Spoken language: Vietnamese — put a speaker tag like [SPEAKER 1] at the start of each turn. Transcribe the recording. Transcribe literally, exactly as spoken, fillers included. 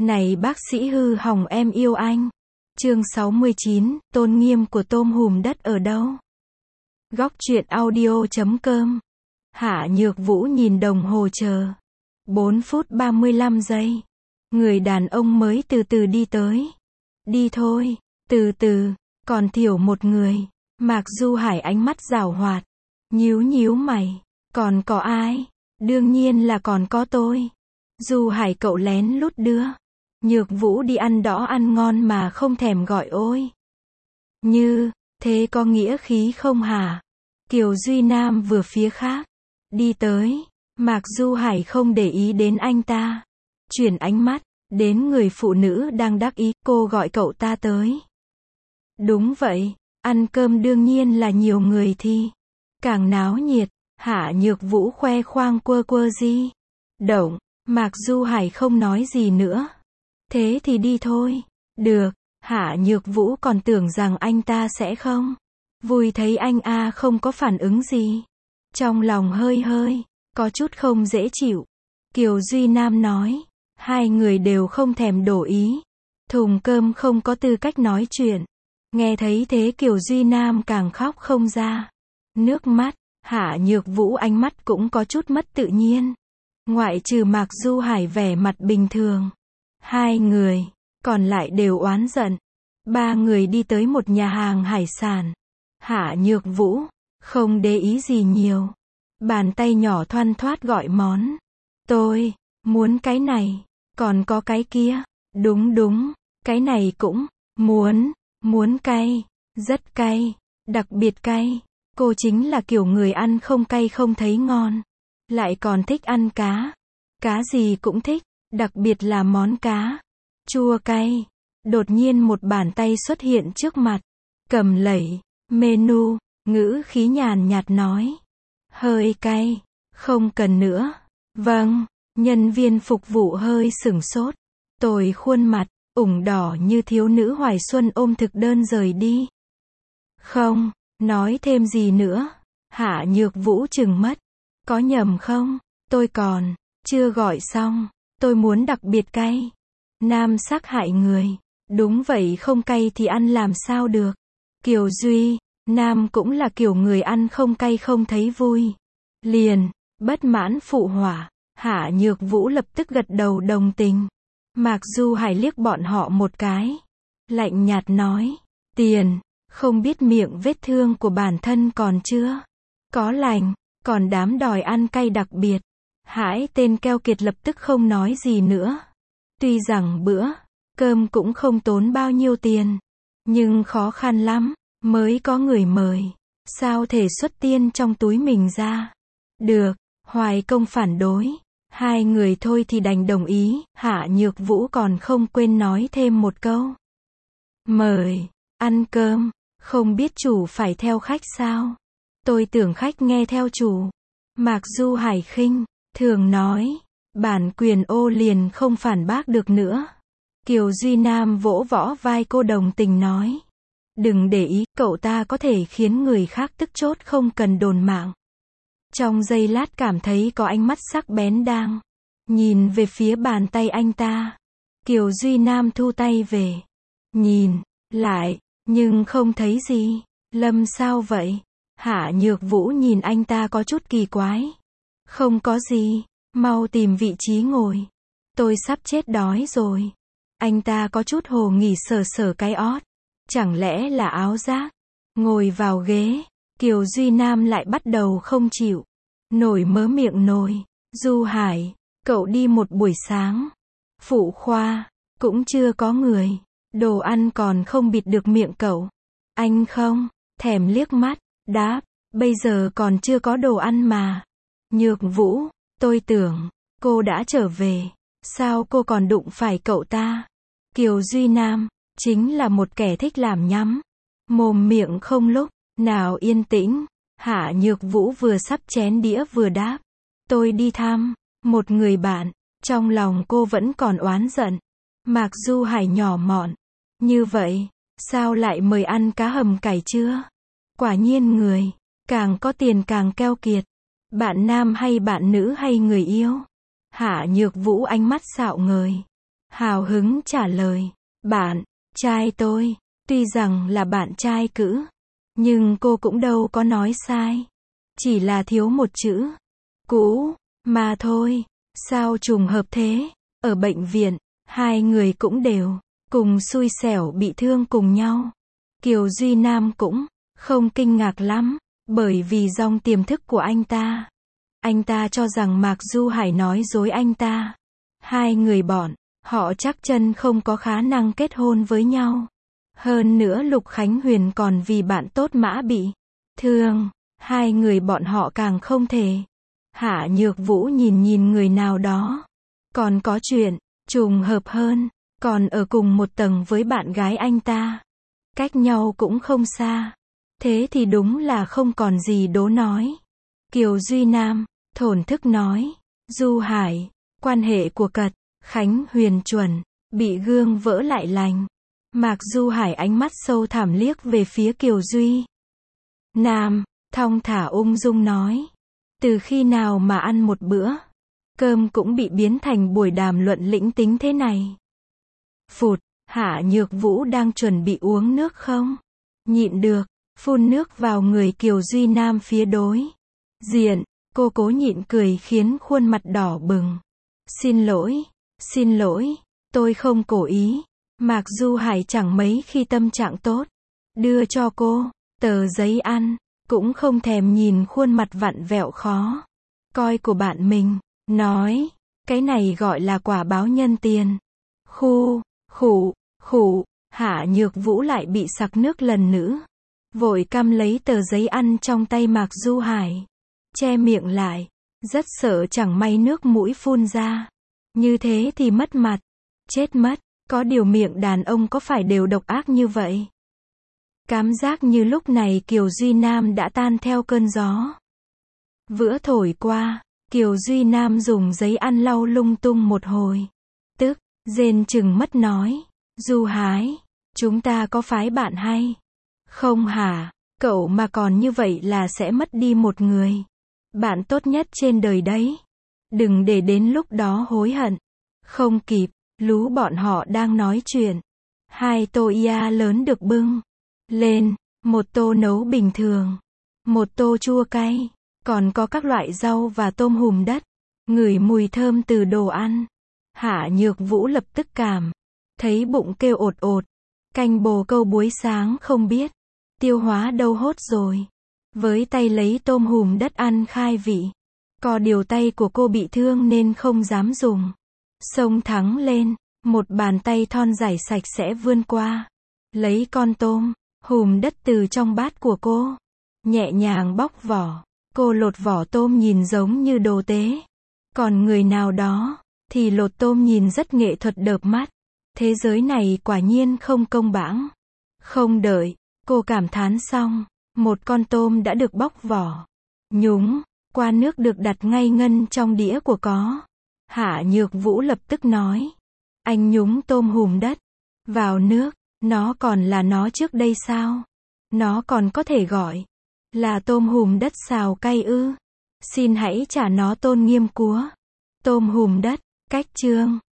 [SPEAKER 1] Này bác sĩ hư hỏng em yêu anh. Chương sáu mươi chín, tôn nghiêm của tôm hùm đất ở đâu? Góc truyện audio chấm com. Hạ Nhược Vũ nhìn đồng hồ chờ. bốn phút ba mươi lăm giây. Người đàn ông mới từ từ đi tới. Đi thôi, từ từ, còn thiểu một người. Mạc Du Hải ánh mắt giảo hoạt. Nhíu nhíu mày. Còn có ai? Đương nhiên là còn có tôi. Du Hải cậu lén lút đưa Nhược Vũ đi ăn đỏ ăn ngon mà không thèm gọi ôi. Như, thế có nghĩa khí không hả? Kiều Duy Nam vừa phía khác. Đi tới. Mạc Du Hải không để ý đến anh ta. Chuyển ánh mắt đến người phụ nữ đang đắc ý, cô gọi cậu ta tới. Đúng vậy, ăn cơm đương nhiên là nhiều người thì càng náo nhiệt. Hạ Nhược Vũ khoe khoang quơ quơ di động. Mạc Du Hải không nói gì nữa. Thế thì đi thôi. Được. Hạ Nhược Vũ còn tưởng rằng anh ta sẽ không vui thấy anh a không có phản ứng gì. Trong lòng hơi hơi có chút không dễ chịu. Kiều Duy Nam nói. Hai người đều không thèm đổ ý. Thùng cơm không có tư cách nói chuyện. Nghe thấy thế Kiều Duy Nam càng khóc không ra nước mắt. Hạ Nhược Vũ ánh mắt cũng có chút mất tự nhiên. Ngoại trừ Mạc Du Hải vẻ mặt bình thường. Hai người còn lại đều oán giận. Ba người đi tới một nhà hàng hải sản. Hạ Nhược Vũ không để ý gì nhiều. Bàn tay nhỏ thoăn thoắt gọi món. Tôi muốn cái này. Còn có cái kia. Đúng đúng. Cái này cũng muốn. Muốn cay. Rất cay. Đặc biệt cay. Cô chính là kiểu người ăn không cay không thấy ngon. Lại còn thích ăn cá. Cá gì cũng thích. Đặc biệt là món cá chua cay. Đột nhiên một bàn tay xuất hiện trước mặt. Cầm lẩy menu. Ngữ khí nhàn nhạt nói. Hơi cay. Không cần nữa. Vâng. Nhân viên phục vụ hơi sửng sốt. Tồi khuôn mặt. Ửng đỏ như thiếu nữ hoài xuân ôm thực đơn rời đi. Không. Nói thêm gì nữa. Hạ Nhược Vũ chừng mắt. Có nhầm không? Tôi còn chưa gọi xong. Tôi muốn đặc biệt cay. Nam sắc hại người. Đúng vậy, không cay thì ăn làm sao được. Kiều Duy Nam cũng là kiểu người ăn không cay không thấy vui. Liền bất mãn phụ họa. Hạ Nhược Vũ lập tức gật đầu đồng tình. Mạc Du Hải liếc bọn họ một cái. Lạnh nhạt nói. Tiền. Không biết miệng vết thương của bản thân còn chưa có lành. Còn đám đòi ăn cay đặc biệt. Hãi tên keo kiệt lập tức không nói gì nữa. Tuy rằng bữa cơm cũng không tốn bao nhiêu tiền. Nhưng khó khăn lắm mới có người mời. Sao thể xuất tiên trong túi mình ra. Được. Hoài Công phản đối. Hai người thôi thì đành đồng ý. Hạ Nhược Vũ còn không quên nói thêm một câu. Mời ăn cơm. Không biết chủ phải theo khách sao? Tôi tưởng khách nghe theo chủ. Mạc Du Hải khinh thường nói. Bản quyền ô liền không phản bác được nữa. Kiều Duy Nam vỗ võ vai cô đồng tình nói. Đừng để ý, cậu ta có thể khiến người khác tức chốt không cần đồn mạng. Trong giây lát cảm thấy có ánh mắt sắc bén đang nhìn về phía bàn tay anh ta. Kiều Duy Nam thu tay về. Nhìn lại, nhưng không thấy gì. Lâm sao vậy? Hạ Nhược Vũ nhìn anh ta có chút kỳ quái. Không có gì. Mau tìm vị trí ngồi. Tôi sắp chết đói rồi. Anh ta có chút hồ nghỉ sờ sờ cái ót. Chẳng lẽ là áo giác? Ngồi vào ghế. Kiều Duy Nam lại bắt đầu không chịu nổi mớ miệng nồi. Du Hải, cậu đi một buổi sáng. Phụ khoa, cũng chưa có người. Đồ ăn còn không bịt được miệng cậu. Anh không thèm liếc mắt. Đáp, bây giờ còn chưa có đồ ăn mà. Nhược Vũ, tôi tưởng cô đã trở về. Sao cô còn đụng phải cậu ta? Kiều Duy Nam chính là một kẻ thích làm nhắm mồm miệng không lúc nào yên tĩnh. Hạ Nhược Vũ vừa sắp chén đĩa vừa đáp. Tôi đi thăm một người bạn. Trong lòng cô vẫn còn oán giận. Mạc Du Hải nhỏ mọn. Như vậy, sao lại mời ăn cá hầm cải chưa? Quả nhiên người càng có tiền càng keo kiệt. Bạn nam hay bạn nữ hay người yêu? Hạ Nhược Vũ ánh mắt xạo ngời. hào hứng trả lời. Bạn trai tôi, tuy rằng là bạn trai cữ, nhưng cô cũng đâu có nói sai. Chỉ là thiếu một chữ. Cũ, mà thôi. Sao trùng hợp thế? Ở bệnh viện, hai người cũng đều cùng xui xẻo bị thương cùng nhau. Kiều Duy Nam cũng không kinh ngạc lắm, bởi vì trong tiềm thức của anh ta, anh ta cho rằng Mạc Du Hải nói dối anh ta. Hai người bọn họ chắc chân không có khả năng kết hôn với nhau. Hơn nữa Lục Khánh Huyền còn vì bạn tốt Mã bị thương, hai người bọn họ càng không thể. Hạ Nhược Vũ nhìn nhìn người nào đó, còn có chuyện trùng hợp hơn, còn ở cùng một tầng với bạn gái anh ta, cách nhau cũng không xa. Thế thì đúng là không còn gì đố nói. Kiều Duy Nam thổn thức nói. Du Hải, quan hệ của Cật Khánh Huyền chuẩn bị gương vỡ lại lành. Mạc Du Hải ánh mắt sâu thẳm liếc về phía Kiều Duy Nam, thong thả ung dung nói. Từ khi nào mà ăn một bữa cơm cũng bị biến thành buổi đàm luận lĩnh tính thế này? Phụt, Hạ Nhược Vũ đang chuẩn bị uống nước không nhịn được, phun nước vào người Kiều Duy Nam phía đối diện. Cô cố nhịn cười khiến khuôn mặt đỏ bừng. Xin lỗi, xin lỗi, tôi không cố ý. Mạc Du Hải chẳng mấy khi tâm trạng tốt, đưa cho cô tờ giấy ăn, cũng không thèm nhìn khuôn mặt vặn vẹo khó coi của bạn mình, nói, cái này gọi là quả báo nhân tiền. Khu, khủ, khủ, Hạ Nhược Vũ lại bị sặc nước lần nữa, vội căm lấy tờ giấy ăn trong tay Mạc Du Hải, che miệng lại, rất sợ chẳng may nước mũi phun ra. Như thế thì mất mặt, chết mất. Có điều miệng đàn ông có phải đều độc ác như vậy? Cảm giác như lúc này Kiều Duy Nam đã tan theo cơn gió vữa thổi qua. Kiều Duy Nam dùng giấy ăn lau lung tung một hồi, tức rên chừng mất nói. Du Hải, chúng ta có phái bạn hay không hả? Cậu mà còn như vậy là sẽ mất đi một người bạn tốt nhất trên đời đấy. Đừng để đến lúc đó hối hận không kịp. Lú bọn họ đang nói chuyện, hai tô ia lớn được bưng lên, một tô nấu bình thường, một tô chua cay, còn có các loại rau và tôm hùm đất. Ngửi mùi thơm từ đồ ăn, Hạ Nhược Vũ lập tức cảm thấy bụng kêu ột ột. Canh bồ câu buổi sáng không biết tiêu hóa đâu hốt rồi. Với tay lấy tôm hùm đất ăn khai vị. Có điều tay của cô bị thương nên không dám dùng. Xông thẳng lên, một bàn tay thon dài sạch sẽ vươn qua, lấy con tôm hùm đất từ trong bát của cô, nhẹ nhàng bóc vỏ. Cô lột vỏ tôm nhìn giống như đồ tế, còn người nào đó thì lột tôm nhìn rất nghệ thuật đợp mắt. Thế giới này quả nhiên không công bằng. Không đợi cô cảm thán xong, một con tôm đã được bóc vỏ, nhúng qua nước được đặt ngay ngân trong đĩa của có. Hạ Nhược Vũ lập tức nói, anh nhúng tôm hùm đất vào nước, nó còn là nó trước đây sao? Nó còn có thể gọi là tôm hùm đất xào cay ư? Xin hãy trả nó tôn nghiêm của tôm hùm đất. Cách chương